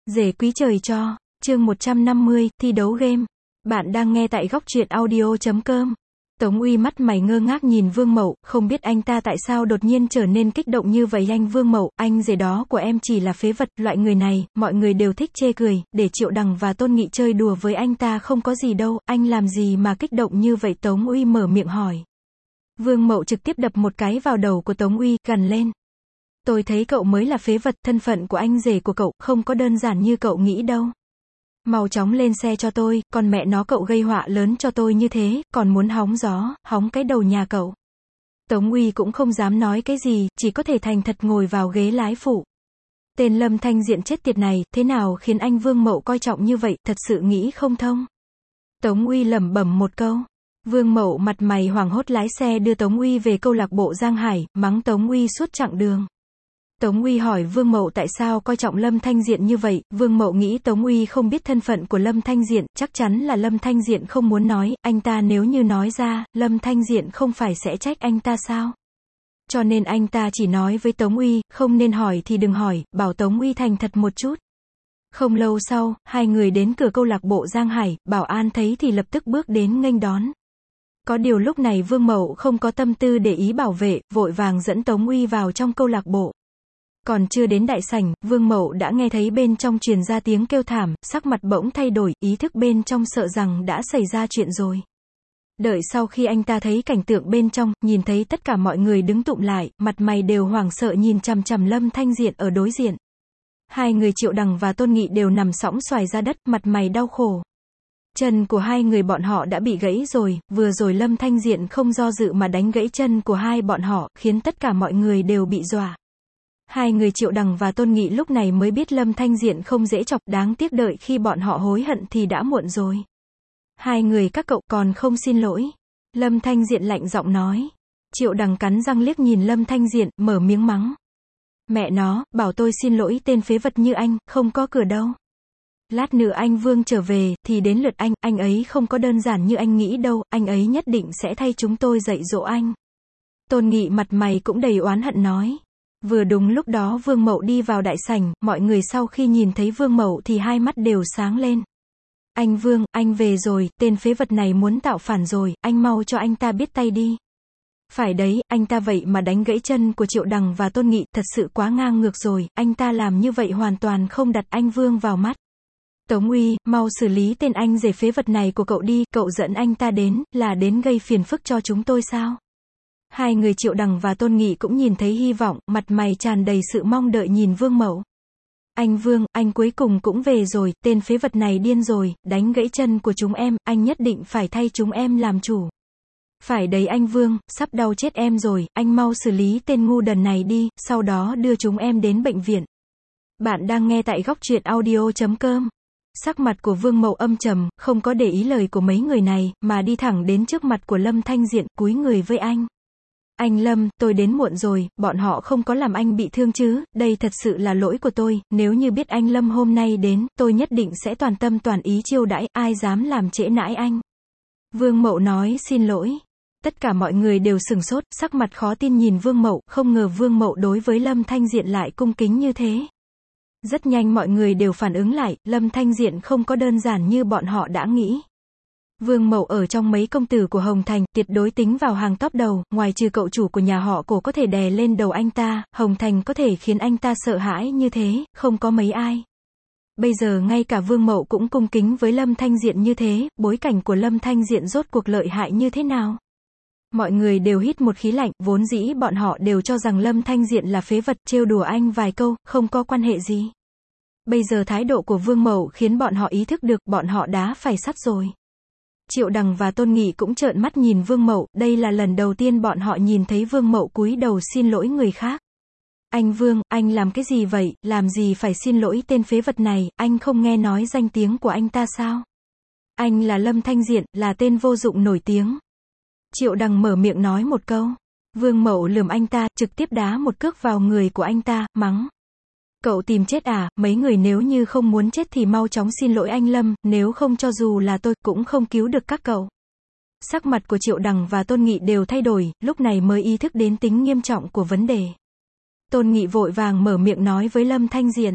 Rể quý trời cho, chương 150, thi đấu game. Bạn đang nghe tại góc truyện audio.com. Tống Uy mắt mày ngơ ngác nhìn Vương Mậu, không biết anh ta tại sao đột nhiên trở nên kích động như vậy. Anh Vương Mậu, anh rể đó của em chỉ là phế vật, loại người này, mọi người đều thích chê cười, để Triệu Đằng và Tôn Nghị chơi đùa với anh ta không có gì đâu, anh làm gì mà kích động như vậy? Tống Uy mở miệng hỏi. Vương Mậu trực tiếp đập một cái vào đầu của Tống Uy, gằn lên. Tôi thấy cậu mới là phế vật, thân phận của anh rể của cậu không có đơn giản như cậu nghĩ đâu. Mau chóng lên xe cho tôi, còn mẹ nó cậu gây họa lớn cho tôi như thế, còn muốn hóng gió, hóng cái đầu nhà cậu. Tống Uy cũng không dám nói cái gì, chỉ có thể thành thật ngồi vào ghế lái phụ. Tên Lâm Thanh Diện chết tiệt này, thế nào khiến anh Vương Mậu coi trọng như vậy, thật sự nghĩ không thông. Tống Uy lẩm bẩm một câu. Vương Mậu mặt mày hoảng hốt lái xe đưa Tống Uy về câu lạc bộ Giang Hải, mắng Tống Uy suốt chặng đường. Tống Uy hỏi Vương Mậu tại sao coi trọng Lâm Thanh Diện như vậy. Vương Mậu nghĩ Tống Uy không biết thân phận của Lâm Thanh Diện, chắc chắn là Lâm Thanh Diện không muốn nói, anh ta nếu như nói ra, Lâm Thanh Diện không phải sẽ trách anh ta sao? Cho nên anh ta chỉ nói với Tống Uy, không nên hỏi thì đừng hỏi, bảo Tống Uy thành thật một chút. Không lâu sau, hai người đến cửa câu lạc bộ Giang Hải, bảo an thấy thì lập tức bước đến nghênh đón. Có điều lúc này Vương Mậu không có tâm tư để ý bảo vệ, vội vàng dẫn Tống Uy vào trong câu lạc bộ. Còn chưa đến đại sảnh, Vương Mậu đã nghe thấy bên trong truyền ra tiếng kêu thảm, sắc mặt bỗng thay đổi, ý thức bên trong sợ rằng đã xảy ra chuyện rồi. Đợi sau khi anh ta thấy cảnh tượng bên trong, nhìn thấy tất cả mọi người đứng tụm lại, mặt mày đều hoảng sợ nhìn chằm chằm Lâm Thanh Diện ở đối diện. Hai người Triệu Đằng và Tôn Nghị đều nằm sõng xoài ra đất, mặt mày đau khổ. Chân của hai người bọn họ đã bị gãy rồi, vừa rồi Lâm Thanh Diện không do dự mà đánh gãy chân của hai bọn họ, khiến tất cả mọi người đều bị dọa. Hai người Triệu Đằng và Tôn Nghị lúc này mới biết Lâm Thanh Diện không dễ chọc, đáng tiếc đợi khi bọn họ hối hận thì đã muộn rồi. Hai người các cậu còn không xin lỗi. Lâm Thanh Diện lạnh giọng nói. Triệu Đằng cắn răng liếc nhìn Lâm Thanh Diện, mở miếng mắng. Mẹ nó, bảo tôi xin lỗi tên phế vật như anh, không có cửa đâu. Lát nữa anh Vương trở về, thì đến lượt anh ấy không có đơn giản như anh nghĩ đâu, anh ấy nhất định sẽ thay chúng tôi dạy dỗ anh. Tôn Nghị mặt mày cũng đầy oán hận nói. Vừa đúng lúc đó Vương Mậu đi vào đại sảnh, mọi người sau khi nhìn thấy Vương Mậu thì hai mắt đều sáng lên. Anh Vương, anh về rồi, tên phế vật này muốn tạo phản rồi, anh mau cho anh ta biết tay đi. Phải đấy, anh ta vậy mà đánh gãy chân của Triệu Đằng và Tôn Nghị, thật sự quá ngang ngược rồi, anh ta làm như vậy hoàn toàn không đặt anh Vương vào mắt. Tống Uy, mau xử lý tên anh rể phế vật này của cậu đi, cậu dẫn anh ta đến, là đến gây phiền phức cho chúng tôi sao? Hai người Triệu Đằng và Tôn Nghị cũng nhìn thấy hy vọng, mặt mày tràn đầy sự mong đợi nhìn Vương Mậu. Anh Vương, anh cuối cùng cũng về rồi, tên phế vật này điên rồi, đánh gãy chân của chúng em, anh nhất định phải thay chúng em làm chủ. Phải đấy anh Vương, sắp đau chết em rồi, anh mau xử lý tên ngu đần này đi, sau đó đưa chúng em đến bệnh viện. Bạn đang nghe tại góc truyện audio.com. Sắc mặt của Vương Mậu âm trầm, không có để ý lời của mấy người này, mà đi thẳng đến trước mặt của Lâm Thanh Diện, cúi người với anh. Anh Lâm, tôi đến muộn rồi, bọn họ không có làm anh bị thương chứ, đây thật sự là lỗi của tôi, nếu như biết anh Lâm hôm nay đến, tôi nhất định sẽ toàn tâm toàn ý chiêu đãi, ai dám làm trễ nãi anh. Vương Mậu nói xin lỗi. Tất cả mọi người đều sửng sốt, sắc mặt khó tin nhìn Vương Mậu, không ngờ Vương Mậu đối với Lâm Thanh Diện lại cung kính như thế. Rất nhanh mọi người đều phản ứng lại, Lâm Thanh Diện không có đơn giản như bọn họ đã nghĩ. Vương Mậu ở trong mấy công tử của Hồng Thành, tuyệt đối tính vào hàng top đầu, ngoài trừ cậu chủ của nhà họ Cổ có thể đè lên đầu anh ta, Hồng Thành có thể khiến anh ta sợ hãi như thế, không có mấy ai. Bây giờ ngay cả Vương Mậu cũng cung kính với Lâm Thanh Diện như thế, bối cảnh của Lâm Thanh Diện rốt cuộc lợi hại như thế nào? Mọi người đều hít một khí lạnh, vốn dĩ bọn họ đều cho rằng Lâm Thanh Diện là phế vật, trêu đùa anh vài câu, không có quan hệ gì. Bây giờ thái độ của Vương Mậu khiến bọn họ ý thức được, bọn họ đá phải sắt rồi. Triệu Đằng và Tôn Nghị cũng trợn mắt nhìn Vương Mậu, đây là lần đầu tiên bọn họ nhìn thấy Vương Mậu cúi đầu xin lỗi người khác. Anh Vương, anh làm cái gì vậy, làm gì phải xin lỗi tên phế vật này, anh không nghe nói danh tiếng của anh ta sao? Anh là Lâm Thanh Diện, là tên vô dụng nổi tiếng. Triệu Đằng mở miệng nói một câu. Vương Mậu lườm anh ta, trực tiếp đá một cước vào người của anh ta, mắng. Cậu tìm chết à, mấy người nếu như không muốn chết thì mau chóng xin lỗi anh Lâm, nếu không cho dù là tôi cũng không cứu được các cậu. Sắc mặt của Triệu Đằng và Tôn Nghị đều thay đổi, lúc này mới ý thức đến tính nghiêm trọng của vấn đề. Tôn Nghị vội vàng mở miệng nói với Lâm Thanh Diện.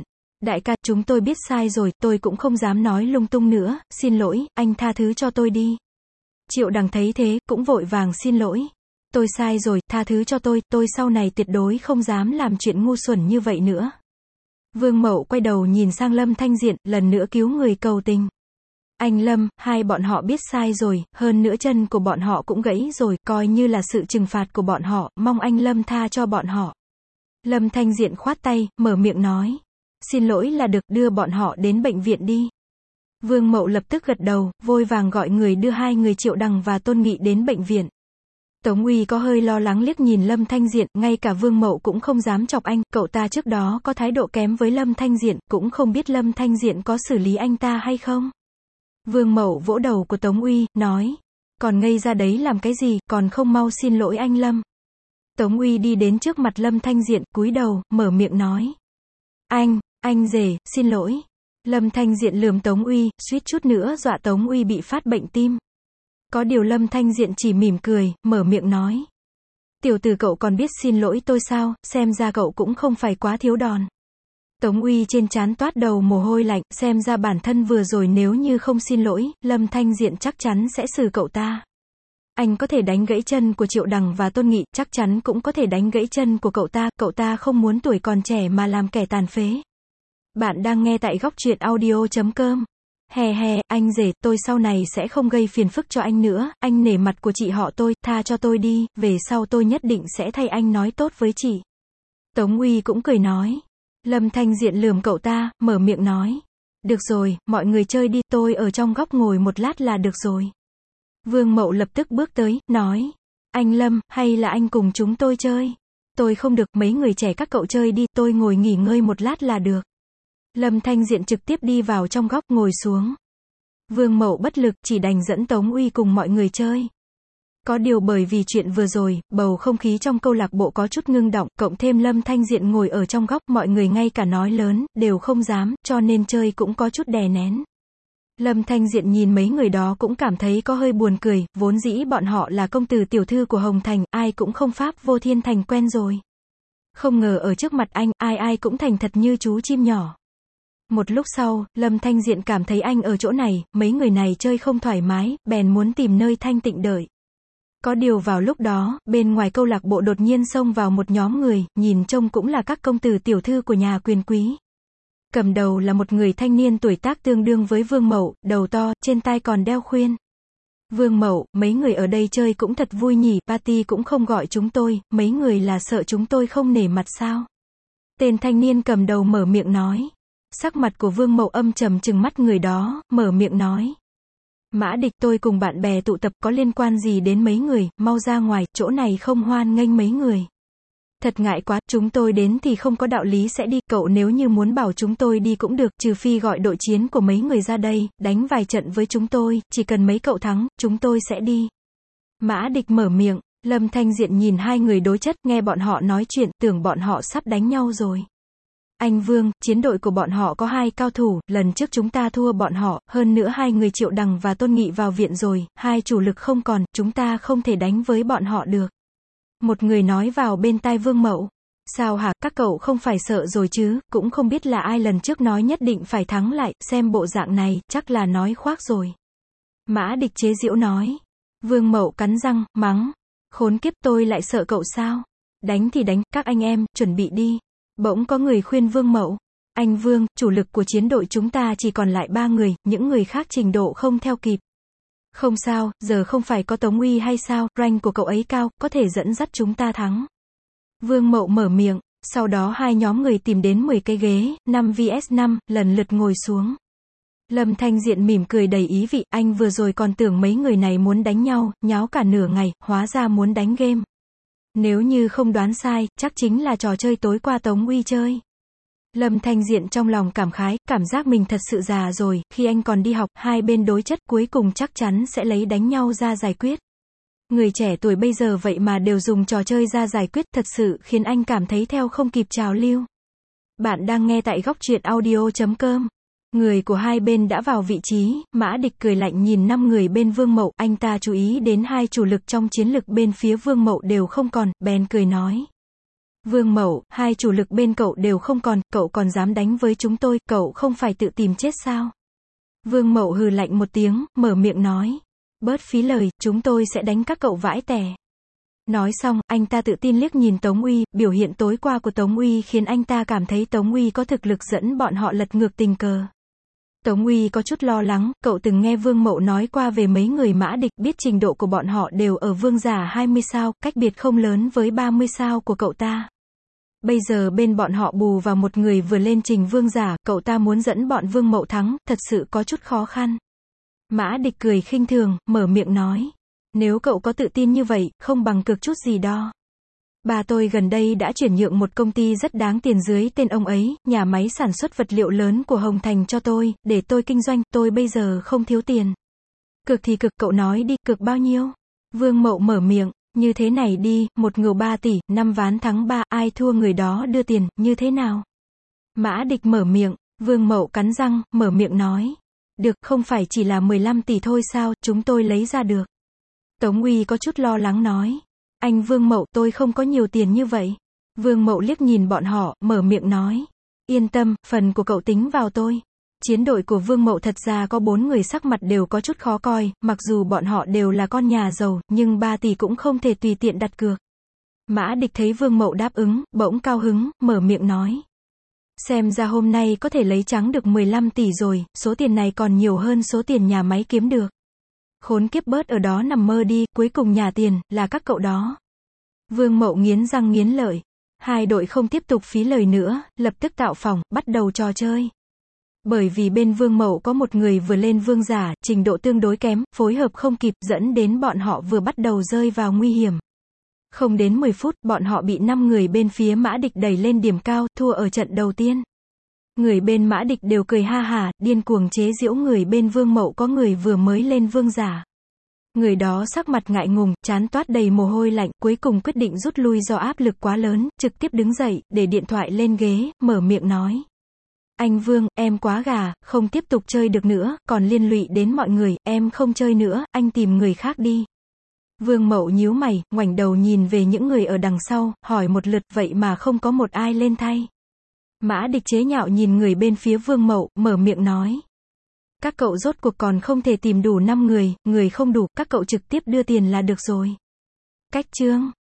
Đại ca, chúng tôi biết sai rồi, tôi cũng không dám nói lung tung nữa, xin lỗi, anh tha thứ cho tôi đi. Triệu Đằng thấy thế, cũng vội vàng xin lỗi. Tôi sai rồi, tha thứ cho tôi sau này tuyệt đối không dám làm chuyện ngu xuẩn như vậy nữa. Vương Mậu quay đầu nhìn sang Lâm Thanh Diện, lần nữa cứu người cầu tình. Anh Lâm, hai bọn họ biết sai rồi, hơn nữa chân của bọn họ cũng gãy rồi, coi như là sự trừng phạt của bọn họ, mong anh Lâm tha cho bọn họ. Lâm Thanh Diện khoát tay, mở miệng nói. Xin lỗi là được, đưa bọn họ đến bệnh viện đi. Vương Mậu lập tức gật đầu, vội vàng gọi người đưa hai người Triệu Đằng và Tôn Nghị đến bệnh viện. Tống Uy có hơi lo lắng liếc nhìn Lâm Thanh Diện, ngay cả Vương Mậu cũng không dám chọc anh, cậu ta trước đó có thái độ kém với Lâm Thanh Diện, cũng không biết Lâm Thanh Diện có xử lý anh ta hay không. Vương Mậu vỗ đầu của Tống Uy, nói, còn ngây ra đấy làm cái gì, còn không mau xin lỗi anh Lâm. Tống Uy đi đến trước mặt Lâm Thanh Diện, cúi đầu, mở miệng nói. Anh rể, xin lỗi. Lâm Thanh Diện lườm Tống Uy, suýt chút nữa dọa Tống Uy bị phát bệnh tim. Có điều Lâm Thanh Diện chỉ mỉm cười, mở miệng nói. Tiểu tử cậu còn biết xin lỗi tôi sao, xem ra cậu cũng không phải quá thiếu đòn. Tống Uy trên trán toát đầu mồ hôi lạnh, xem ra bản thân vừa rồi nếu như không xin lỗi, Lâm Thanh Diện chắc chắn sẽ xử cậu ta. Anh có thể đánh gãy chân của Triệu Đằng và Tôn Nghị, chắc chắn cũng có thể đánh gãy chân của cậu ta không muốn tuổi còn trẻ mà làm kẻ tàn phế. Bạn đang nghe tại Góc Truyện Audio.com. Anh rể, tôi sau này sẽ không gây phiền phức cho anh nữa, anh nể mặt của chị họ tôi, tha cho tôi đi, về sau tôi nhất định sẽ thay anh nói tốt với chị. Tống Uy cũng cười nói. Lâm Thanh Diện lườm cậu ta, mở miệng nói. Được rồi, mọi người chơi đi, tôi ở trong góc ngồi một lát là được rồi. Vương Mậu lập tức bước tới, nói. Anh Lâm, hay là anh cùng chúng tôi chơi? Tôi không được, mấy người trẻ các cậu chơi đi, tôi ngồi nghỉ ngơi một lát là được. Lâm Thanh Diện trực tiếp đi vào trong góc ngồi xuống. Vương Mậu bất lực, chỉ đành dẫn Tống Uy cùng mọi người chơi. Có điều bởi vì chuyện vừa rồi, bầu không khí trong câu lạc bộ có chút ngưng động, cộng thêm Lâm Thanh Diện ngồi ở trong góc, mọi người ngay cả nói lớn, đều không dám, cho nên chơi cũng có chút đè nén. Lâm Thanh Diện nhìn mấy người đó cũng cảm thấy có hơi buồn cười, vốn dĩ bọn họ là công tử tiểu thư của Hồng Thành, ai cũng không pháp vô thiên thành quen rồi. Không ngờ ở trước mặt anh, ai cũng thành thật như chú chim nhỏ. Một lúc sau, Lâm Thanh Diện cảm thấy anh ở chỗ này, mấy người này chơi không thoải mái, bèn muốn tìm nơi thanh tịnh đợi. Có điều vào lúc đó, bên ngoài câu lạc bộ đột nhiên xông vào một nhóm người, nhìn trông cũng là các công tử tiểu thư của nhà quyền quý. Cầm đầu là một người thanh niên tuổi tác tương đương với Vương Mậu, đầu to, trên tai còn đeo khuyên. Vương Mậu, mấy người ở đây chơi cũng thật vui nhỉ, party cũng không gọi chúng tôi, mấy người là sợ chúng tôi không nể mặt sao? Tên thanh niên cầm đầu mở miệng nói. Sắc mặt của Vương Mậu âm trầm trừng mắt người đó, mở miệng nói. Mã Địch, tôi cùng bạn bè tụ tập có liên quan gì đến mấy người, mau ra ngoài, chỗ này không hoan nghênh mấy người. Thật ngại quá, chúng tôi đến thì không có đạo lý sẽ đi, cậu nếu như muốn bảo chúng tôi đi cũng được, trừ phi gọi đội chiến của mấy người ra đây, đánh vài trận với chúng tôi, chỉ cần mấy cậu thắng, chúng tôi sẽ đi. Mã Địch mở miệng, Lâm Thanh Diện nhìn hai người đối chất, nghe bọn họ nói chuyện, tưởng bọn họ sắp đánh nhau rồi. Anh Vương, chiến đội của bọn họ có 2 cao thủ, lần trước chúng ta thua bọn họ, hơn nữa 2 người Triệu Đằng và Tôn Nghị vào viện rồi, 2 chủ lực không còn, chúng ta không thể đánh với bọn họ được. Một người nói vào bên tai Vương Mậu. Sao hả, các cậu không phải sợ rồi chứ, cũng không biết là ai lần trước nói nhất định phải thắng lại, xem bộ dạng này, chắc là nói khoác rồi. Mã Địch chế giễu nói. Vương Mậu cắn răng, mắng. Khốn kiếp, tôi lại sợ cậu sao? Đánh thì đánh, các anh em, chuẩn bị đi. Bỗng có người khuyên Vương Mậu. Anh Vương, chủ lực của chiến đội chúng ta chỉ còn lại 3 người, những người khác trình độ không theo kịp. Không sao, giờ không phải có Tống Uy hay sao, rank của cậu ấy cao, có thể dẫn dắt chúng ta thắng. Vương Mậu mở miệng, sau đó hai nhóm người tìm đến 10 cái ghế, 5 vs 5, lần lượt ngồi xuống. Lâm Thanh Diện mỉm cười đầy ý vị, anh vừa rồi còn tưởng mấy người này muốn đánh nhau, nháo cả nửa ngày, hóa ra muốn đánh game. Nếu như không đoán sai, chắc chính là trò chơi tối qua Tống Uy chơi. Lâm Thanh Diện trong lòng cảm khái, cảm giác mình thật sự già rồi, khi anh còn đi học, hai bên đối chất cuối cùng chắc chắn sẽ lấy đánh nhau ra giải quyết. Người trẻ tuổi bây giờ vậy mà đều dùng trò chơi ra giải quyết, thật sự khiến anh cảm thấy theo không kịp trào lưu. Bạn đang nghe tại Góc Truyện Audio.com. Người của hai bên đã vào vị trí, Mã Địch cười lạnh nhìn 5 người bên Vương Mậu, anh ta chú ý đến 2 chủ lực trong chiến lực bên phía Vương Mậu đều không còn, bèn cười nói. Vương Mậu, hai chủ lực bên cậu đều không còn, cậu còn dám đánh với chúng tôi, cậu không phải tự tìm chết sao? Vương Mậu hừ lạnh một tiếng, mở miệng nói. Bớt phí lời, chúng tôi sẽ đánh các cậu vãi tè. Nói xong, anh ta tự tin liếc nhìn Tống Uy, biểu hiện tối qua của Tống Uy khiến anh ta cảm thấy Tống Uy có thực lực dẫn bọn họ lật ngược tình cờ. Tống Uy có chút lo lắng, cậu từng nghe Vương Mậu nói qua về mấy người Mã Địch, biết trình độ của bọn họ đều ở vương giả 20 sao, cách biệt không lớn với 30 sao của cậu ta. Bây giờ bên bọn họ bù vào một người vừa lên trình vương giả, cậu ta muốn dẫn bọn Vương Mậu thắng, thật sự có chút khó khăn. Mã Địch cười khinh thường, mở miệng nói. Nếu cậu có tự tin như vậy, không bằng cược chút gì đo. Bà tôi gần đây đã chuyển nhượng một công ty rất đáng tiền dưới tên ông ấy, nhà máy sản xuất vật liệu lớn của Hồng Thành cho tôi, để tôi kinh doanh, tôi bây giờ không thiếu tiền. Cược thì cực, cậu nói đi, cược bao nhiêu? Vương Mậu mở miệng, như thế này đi, một ngầu 3 tỷ, 5 ván thắng 3, ai thua người đó đưa tiền, như thế nào? Mã Địch mở miệng, Vương Mậu cắn răng, mở miệng nói. Được, không phải chỉ là 15 tỷ thôi sao, chúng tôi lấy ra được. Tống Uy có chút lo lắng nói. Anh Vương Mậu, tôi không có nhiều tiền như vậy. Vương Mậu liếc nhìn bọn họ, mở miệng nói. Yên tâm, phần của cậu tính vào tôi. Chiến đội của Vương Mậu thật ra có 4 người sắc mặt đều có chút khó coi, mặc dù bọn họ đều là con nhà giàu, nhưng 3 tỷ cũng không thể tùy tiện đặt cược. Mã Địch thấy Vương Mậu đáp ứng, bỗng cao hứng, mở miệng nói. Xem ra hôm nay có thể lấy trắng được 15 tỷ rồi, số tiền này còn nhiều hơn số tiền nhà máy kiếm được. Khốn kiếp, bớt ở đó nằm mơ đi, cuối cùng nhà tiền, là các cậu đó. Vương Mậu nghiến răng nghiến lợi. Hai đội không tiếp tục phí lời nữa, lập tức tạo phòng, bắt đầu trò chơi. Bởi vì bên Vương Mậu có một người vừa lên vương giả, trình độ tương đối kém, phối hợp không kịp, dẫn đến bọn họ vừa bắt đầu rơi vào nguy hiểm. Không đến 10 phút, bọn họ bị 5 người bên phía Mã Địch đẩy lên điểm cao, thua ở trận đầu tiên. Người bên Mã Địch đều cười ha hả, điên cuồng chế giễu người bên Vương Mậu có người vừa mới lên vương giả. Người đó sắc mặt ngại ngùng, trán toát đầy mồ hôi lạnh, cuối cùng quyết định rút lui do áp lực quá lớn, trực tiếp đứng dậy, để điện thoại lên ghế, mở miệng nói. Anh Vương, em quá gà, không tiếp tục chơi được nữa, còn liên lụy đến mọi người, em không chơi nữa, anh tìm người khác đi. Vương Mậu nhíu mày, ngoảnh đầu nhìn về những người ở đằng sau, hỏi một lượt, vậy mà không có một ai lên thay. Mã Địch chế nhạo nhìn người bên phía Vương Mậu, mở miệng nói. Các cậu rốt cuộc còn không thể tìm đủ 5 người, người không đủ, các cậu trực tiếp đưa tiền là được rồi. Cách chương